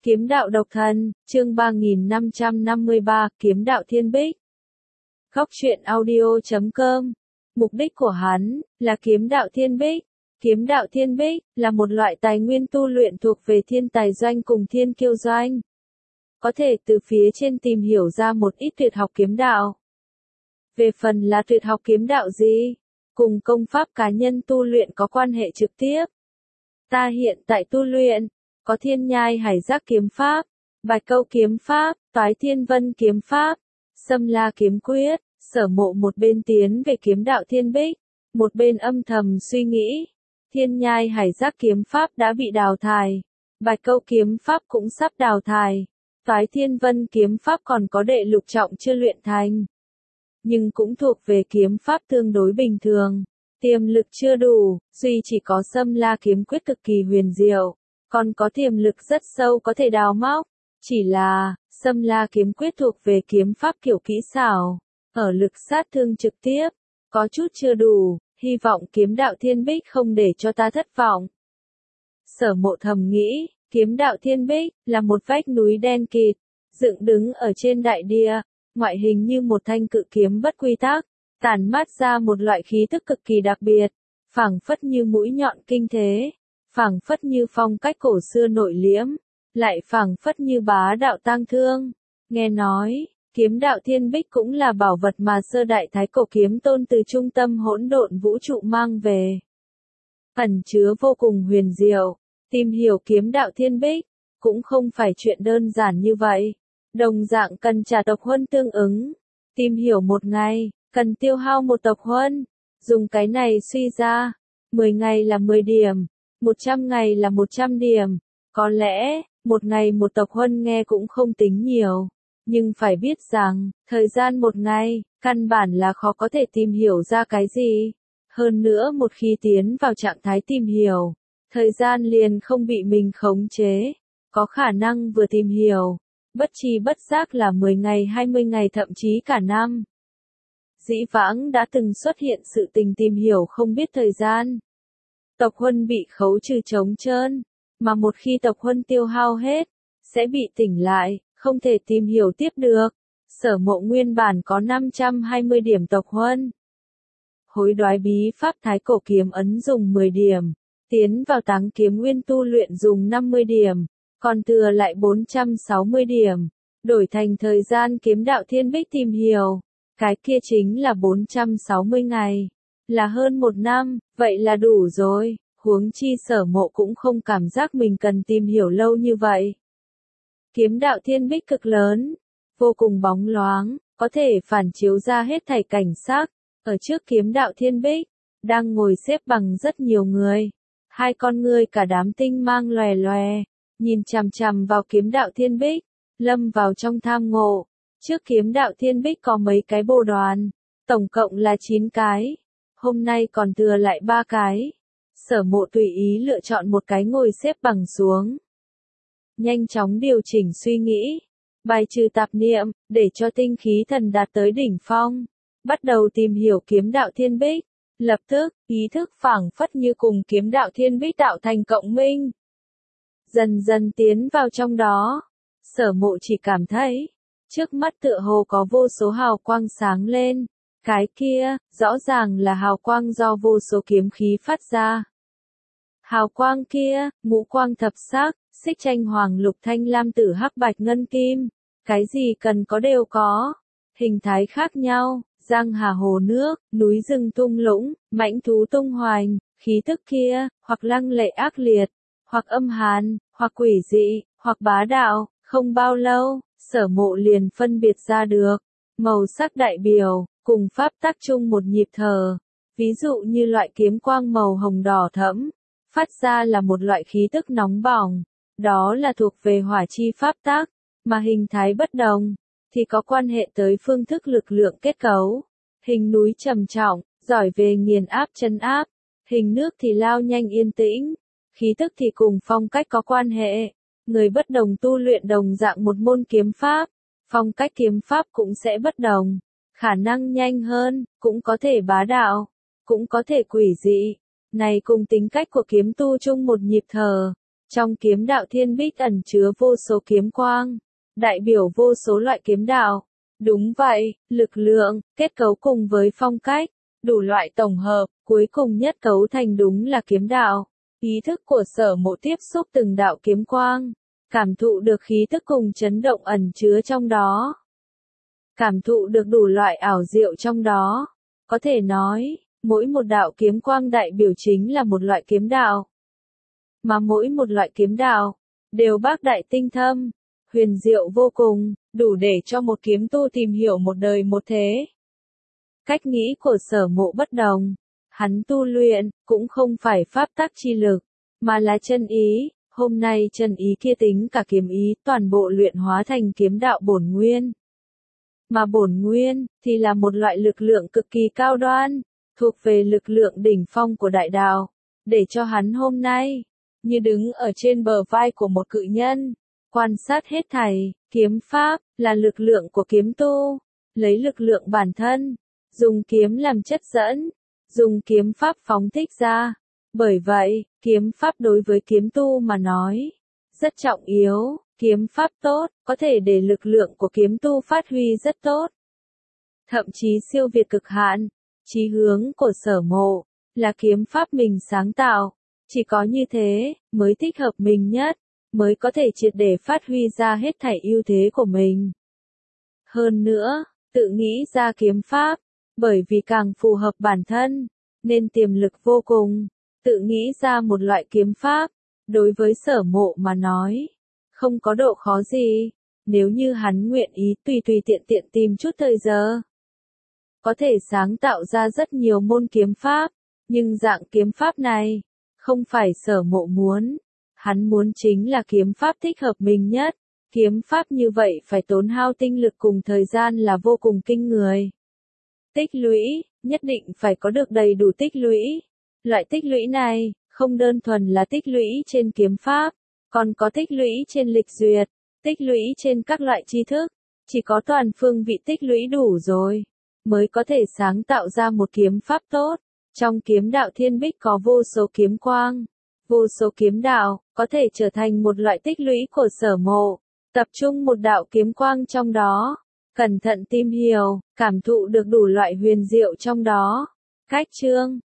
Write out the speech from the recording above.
Kiếm đạo độc thân, chương 3553, kiếm đạo thiên bích. Góc truyện audio.com. Mục đích của hắn là kiếm đạo thiên bích. Kiếm đạo thiên bích là một loại tài nguyên tu luyện thuộc về thiên tài doanh cùng thiên kiêu doanh. Có thể từ phía trên tìm hiểu ra một ít tuyệt học kiếm đạo. Về phần là tuyệt học kiếm đạo gì, cùng công pháp cá nhân tu luyện có quan hệ trực tiếp. Ta hiện tại tu luyện có Thiên Nhai Hải Giác kiếm pháp, Bạch Câu kiếm pháp, Toái Thiên Vân kiếm pháp, Sâm La kiếm quyết. Sở Mộ một bên tiến về kiếm đạo thiên bích, một bên âm thầm suy nghĩ. Thiên Nhai Hải Giác kiếm pháp đã bị đào thải, Bạch Câu kiếm pháp cũng sắp đào thải, Toái Thiên Vân kiếm pháp còn có đệ lục trọng chưa luyện thành, nhưng cũng thuộc về kiếm pháp tương đối bình thường, tiềm lực chưa đủ, duy chỉ có Sâm La kiếm quyết cực kỳ huyền diệu, còn có tiềm lực rất sâu có thể đào móc, chỉ là Sâm La kiếm quyết thuộc về kiếm pháp kiểu kỹ xảo, ở lực sát thương trực tiếp, có chút chưa đủ, hy vọng kiếm đạo thiên bích không để cho ta thất vọng. Sở Mộ thầm nghĩ, kiếm đạo thiên bích là một vách núi đen kịt, dựng đứng ở trên đại địa, ngoại hình như một thanh cự kiếm bất quy tắc, tản mát ra một loại khí tức cực kỳ đặc biệt, phảng phất như mũi nhọn kinh thế, phảng phất như phong cách cổ xưa nội liễm, lại phảng phất như bá đạo tang thương. Nghe nói, kiếm đạo thiên bích cũng là bảo vật mà sơ đại thái cổ kiếm tôn từ trung tâm hỗn độn vũ trụ mang về. Ẩn chứa vô cùng huyền diệu, tìm hiểu kiếm đạo thiên bích, cũng không phải chuyện đơn giản như vậy. Đồng dạng cần trả tộc huân tương ứng. Tìm hiểu một ngày, cần tiêu hao một tộc huân. Dùng cái này suy ra, 10 ngày là 10 điểm, 100 ngày là 100 điểm. Có lẽ, một ngày một tộc huân nghe cũng không tính nhiều. Nhưng phải biết rằng, thời gian một ngày, căn bản là khó có thể tìm hiểu ra cái gì. Hơn nữa một khi tiến vào trạng thái tìm hiểu, thời gian liền không bị mình khống chế. Có khả năng vừa tìm hiểu, bất tri bất giác là 10 ngày 20 ngày thậm chí cả năm. Dĩ vãng đã từng xuất hiện sự tình tìm hiểu không biết thời gian. Tộc huân bị khấu trừ trống trơn, mà một khi tộc huân tiêu hao hết, sẽ bị tỉnh lại, không thể tìm hiểu tiếp được. Sở Mộ nguyên bản có 520 điểm tộc huân. Hối đoái bí pháp thái cổ kiếm ấn dùng 10 điểm, tiến vào táng kiếm nguyên tu luyện dùng 50 điểm, còn thừa lại 460 điểm, đổi thành thời gian kiếm đạo thiên bích tìm hiểu, cái kia chính là 460 ngày, là hơn 1 năm, vậy là đủ rồi, huống chi Sở Mộ cũng không cảm giác mình cần tìm hiểu lâu như vậy. Kiếm đạo thiên bích cực lớn, vô cùng bóng loáng, có thể phản chiếu ra hết thảy cảnh sắc. Ở trước kiếm đạo thiên bích, đang ngồi xếp bằng rất nhiều người. Hai con ngươi cả đám tinh mang lòe lòe, nhìn chằm chằm vào kiếm đạo thiên bích, lâm vào trong tham ngộ. Trước kiếm đạo thiên bích có mấy cái bồ đoàn, tổng cộng là 9 cái. Hôm nay còn thừa lại 3 cái. Sở Mộ tùy ý lựa chọn một cái ngồi xếp bằng xuống. Nhanh chóng điều chỉnh suy nghĩ, bài trừ tạp niệm, để cho tinh khí thần đạt tới đỉnh phong. Bắt đầu tìm hiểu kiếm đạo thiên bích, lập tức, ý thức phảng phất như cùng kiếm đạo thiên bích tạo thành cộng minh. Dần dần tiến vào trong đó, Sở Mộ chỉ cảm thấy, trước mắt tựa hồ có vô số hào quang sáng lên, cái kia, rõ ràng là hào quang do vô số kiếm khí phát ra. Hào quang kia, ngũ quang thập sắc, xích tranh hoàng lục thanh lam tử hắc bạch ngân kim, cái gì cần có đều có, hình thái khác nhau. Giang hà hồ nước, núi rừng tung lũng, mãnh thú tung hoành, khí tức kia, hoặc lăng lệ ác liệt, hoặc âm hàn, hoặc quỷ dị, hoặc bá đạo, không bao lâu, Sở Mộ liền phân biệt ra được. Màu sắc đại biểu, cùng pháp tắc chung một nhịp thở. Ví dụ như loại kiếm quang màu hồng đỏ thẫm, phát ra là một loại khí tức nóng bỏng, đó là thuộc về hỏa chi pháp tắc, mà hình thái bất đồng thì có quan hệ tới phương thức lực lượng kết cấu. Hình núi trầm trọng, giỏi về nghiền áp trấn áp, hình nước thì lao nhanh yên tĩnh, khí tức thì cùng phong cách có quan hệ. Người bất đồng tu luyện đồng dạng một môn kiếm pháp, phong cách kiếm pháp cũng sẽ bất đồng, khả năng nhanh hơn, cũng có thể bá đạo, cũng có thể quỷ dị. Này cùng tính cách của kiếm tu chung một nhịp thở, Trong kiếm đạo thiên bích ẩn chứa vô số kiếm quang, đại biểu vô số loại kiếm đạo. Đúng vậy, lực lượng, kết cấu cùng với phong cách, đủ loại tổng hợp, cuối cùng nhất cấu thành đúng là kiếm đạo. Ý thức của Sở Mộ tiếp xúc từng đạo kiếm quang, cảm thụ được khí thức cùng chấn động ẩn chứa trong đó. Cảm thụ được đủ loại ảo diệu trong đó. Có thể nói, mỗi một đạo kiếm quang đại biểu chính là một loại kiếm đạo. Mà mỗi một loại kiếm đạo, đều bác đại tinh thâm, huyền diệu vô cùng, đủ để cho một kiếm tu tìm hiểu một đời một thế. Cách nghĩ của Sở Mộ bất đồng. Hắn tu luyện, cũng không phải pháp tắc chi lực, mà là chân ý. Hôm nay chân ý kia tính cả kiếm ý toàn bộ luyện hóa thành kiếm đạo bổn nguyên. Mà bổn nguyên, thì là một loại lực lượng cực kỳ cao đoan, thuộc về lực lượng đỉnh phong của đại đạo, để cho hắn hôm nay, như đứng ở trên bờ vai của một cự nhân, quan sát hết thảy. Kiếm pháp, là lực lượng của kiếm tu, lấy lực lượng bản thân, dùng kiếm làm chất dẫn, dùng kiếm pháp phóng thích ra. Bởi vậy, kiếm pháp đối với kiếm tu mà nói, rất trọng yếu. Kiếm pháp tốt, có thể để lực lượng của kiếm tu phát huy rất tốt. Thậm chí siêu việt cực hạn. Chí hướng của Sở Mộ, là kiếm pháp mình sáng tạo. Chỉ có như thế, mới thích hợp mình nhất, mới có thể triệt để phát huy ra hết thảy ưu thế của mình. Hơn nữa, tự nghĩ ra kiếm pháp, bởi vì càng phù hợp bản thân, nên tiềm lực vô cùng. Tự nghĩ ra một loại kiếm pháp, đối với Sở Mộ mà nói, không có độ khó gì. Nếu như hắn nguyện ý tùy tiện tìm chút thời giờ, có thể sáng tạo ra rất nhiều môn kiếm pháp. Nhưng dạng kiếm pháp này, không phải Sở Mộ muốn. Hắn muốn chính là kiếm pháp thích hợp mình nhất. Kiếm pháp như vậy phải tốn hao tinh lực cùng thời gian là vô cùng kinh người. Tích lũy, nhất định phải có được đầy đủ tích lũy. Loại tích lũy này, không đơn thuần là tích lũy trên kiếm pháp, còn có tích lũy trên lịch duyệt, tích lũy trên các loại tri thức. Chỉ có toàn phương vị tích lũy đủ rồi, mới có thể sáng tạo ra một kiếm pháp tốt. Trong kiếm đạo thiên bích có vô số kiếm quang, vô số kiếm đạo, có thể trở thành một loại tích lũy của Sở Mộ. Tập trung một đạo kiếm quang trong đó, cẩn thận tìm hiểu, cảm thụ được đủ loại huyền diệu trong đó. Cách chương